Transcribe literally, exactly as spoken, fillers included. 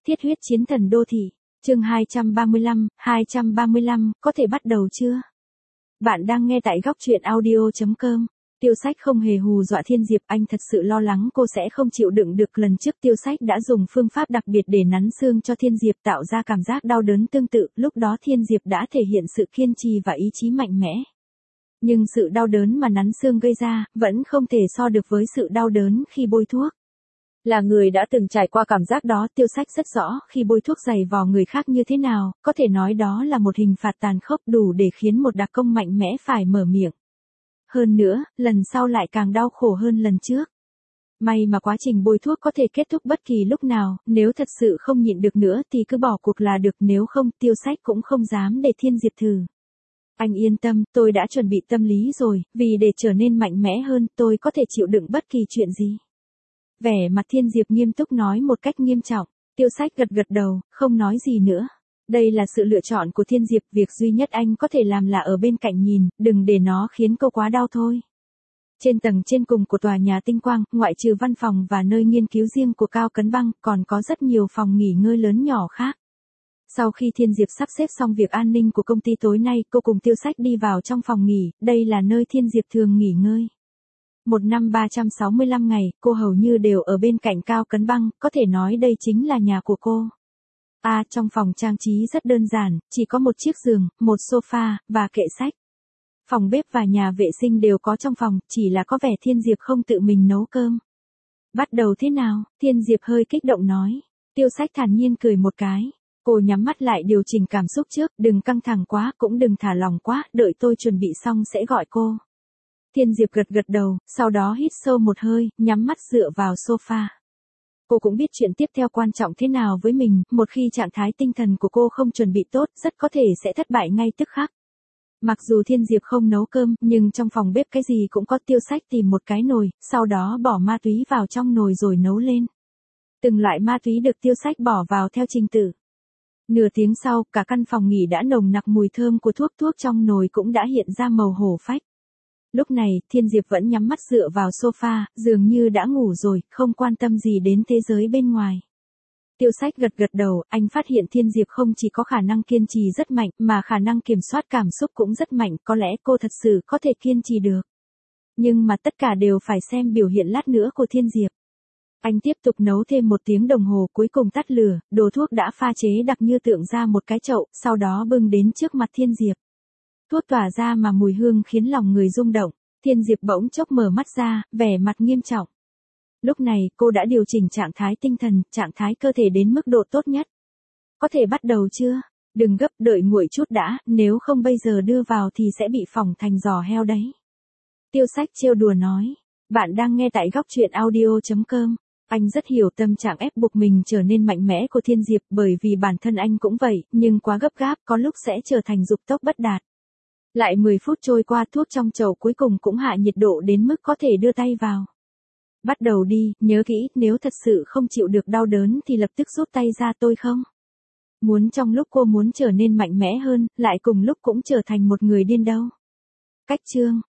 Thiết huyết chiến thần đô thị, chương hai trăm ba mươi lăm, hai trăm ba mươi lăm, có thể bắt đầu chưa? Bạn đang nghe tại góc truyện audio chấm com. Tiêu Sách không hề hù dọa Thiên Diệp, anh thật sự lo lắng cô sẽ không chịu đựng được. Lần trước Tiêu Sách đã dùng phương pháp đặc biệt để nắn xương cho Thiên Diệp, tạo ra cảm giác đau đớn tương tự, lúc đó Thiên Diệp đã thể hiện sự kiên trì và ý chí mạnh mẽ. Nhưng sự đau đớn mà nắn xương gây ra, vẫn không thể so được với sự đau đớn khi bôi thuốc. Là người đã từng trải qua cảm giác đó, Tiêu Sách rất rõ khi bôi thuốc dày vò người khác như thế nào, có thể nói đó là một hình phạt tàn khốc đủ để khiến một đặc công mạnh mẽ phải mở miệng. Hơn nữa, lần sau lại càng đau khổ hơn lần trước. May mà quá trình bôi thuốc có thể kết thúc bất kỳ lúc nào, nếu thật sự không nhịn được nữa thì cứ bỏ cuộc là được, nếu không Tiêu Sách cũng không dám để Thiên Diệp thử. Anh yên tâm, tôi đã chuẩn bị tâm lý rồi, vì để trở nên mạnh mẽ hơn, tôi có thể chịu đựng bất kỳ chuyện gì. Vẻ mặt Thiên Diệp nghiêm túc nói một cách nghiêm trọng, Tiêu Sách gật gật đầu, không nói gì nữa. Đây là sự lựa chọn của Thiên Diệp, việc duy nhất anh có thể làm là ở bên cạnh nhìn, đừng để nó khiến cô quá đau thôi. Trên tầng trên cùng của tòa nhà Tinh Quang, ngoại trừ văn phòng và nơi nghiên cứu riêng của Cao Cấn Băng, còn có rất nhiều phòng nghỉ ngơi lớn nhỏ khác. Sau khi Thiên Diệp sắp xếp xong việc an ninh của công ty tối nay, cô cùng Tiêu Sách đi vào trong phòng nghỉ, đây là nơi Thiên Diệp thường nghỉ ngơi. Một năm ba trăm sáu mươi lăm ngày, cô hầu như đều ở bên cạnh Cao Cấn Băng, có thể nói đây chính là nhà của cô. À, trong phòng trang trí rất đơn giản, chỉ có một chiếc giường, một sofa, và kệ sách. Phòng bếp và nhà vệ sinh đều có trong phòng, chỉ là có vẻ Thiên Diệp không tự mình nấu cơm. Bắt đầu thế nào? Thiên Diệp hơi kích động nói. Tiêu Sách thản nhiên cười một cái. Cô nhắm mắt lại điều chỉnh cảm xúc trước, đừng căng thẳng quá, cũng đừng thả lỏng quá, đợi tôi chuẩn bị xong sẽ gọi cô. Thiên Diệp gật gật đầu, sau đó hít sâu một hơi, nhắm mắt dựa vào sofa. Cô cũng biết chuyện tiếp theo quan trọng thế nào với mình, một khi trạng thái tinh thần của cô không chuẩn bị tốt, rất có thể sẽ thất bại ngay tức khắc. Mặc dù Thiên Diệp không nấu cơm, nhưng trong phòng bếp cái gì cũng có. Tiêu Sách tìm một cái nồi, sau đó bỏ ma túy vào trong nồi rồi nấu lên. Từng loại ma túy được Tiêu Sách bỏ vào theo trình tự. Nửa tiếng sau, cả căn phòng nghỉ đã nồng nặc mùi thơm của thuốc, thuốc trong nồi cũng đã hiện ra màu hổ phách. Lúc này, Thiên Diệp vẫn nhắm mắt dựa vào sofa, dường như đã ngủ rồi, không quan tâm gì đến thế giới bên ngoài. Tiêu Sách gật gật đầu, anh phát hiện Thiên Diệp không chỉ có khả năng kiên trì rất mạnh, mà khả năng kiểm soát cảm xúc cũng rất mạnh, có lẽ cô thật sự có thể kiên trì được. Nhưng mà tất cả đều phải xem biểu hiện lát nữa của Thiên Diệp. Anh tiếp tục nấu thêm một tiếng đồng hồ, cuối cùng tắt lửa, đồ thuốc đã pha chế đặc như tượng ra một cái chậu, sau đó bưng đến trước mặt Thiên Diệp. Thuốc tỏa ra mà mùi hương khiến lòng người rung động. Thiên Diệp bỗng chốc mở mắt ra, vẻ mặt nghiêm trọng. Lúc này, cô đã điều chỉnh trạng thái tinh thần, trạng thái cơ thể đến mức độ tốt nhất. Có thể bắt đầu chưa? Đừng gấp, đợi nguội chút đã, nếu không bây giờ đưa vào thì sẽ bị phỏng thành giò heo đấy. Tiêu Sách trêu đùa nói. Bạn đang nghe tại góc truyện audio chấm com. Anh rất hiểu tâm trạng ép buộc mình trở nên mạnh mẽ của Thiên Diệp, bởi vì bản thân anh cũng vậy, nhưng quá gấp gáp có lúc sẽ trở thành dục tốc bất đạt. Lại mười phút trôi qua, thuốc trong chậu cuối cùng cũng hạ nhiệt độ đến mức có thể đưa tay vào. Bắt đầu đi, nhớ kỹ, nếu thật sự không chịu được đau đớn thì lập tức rút tay ra, tôi không muốn trong lúc cô muốn trở nên mạnh mẽ hơn, lại cùng lúc cũng trở thành một người điên đâu. Cách chương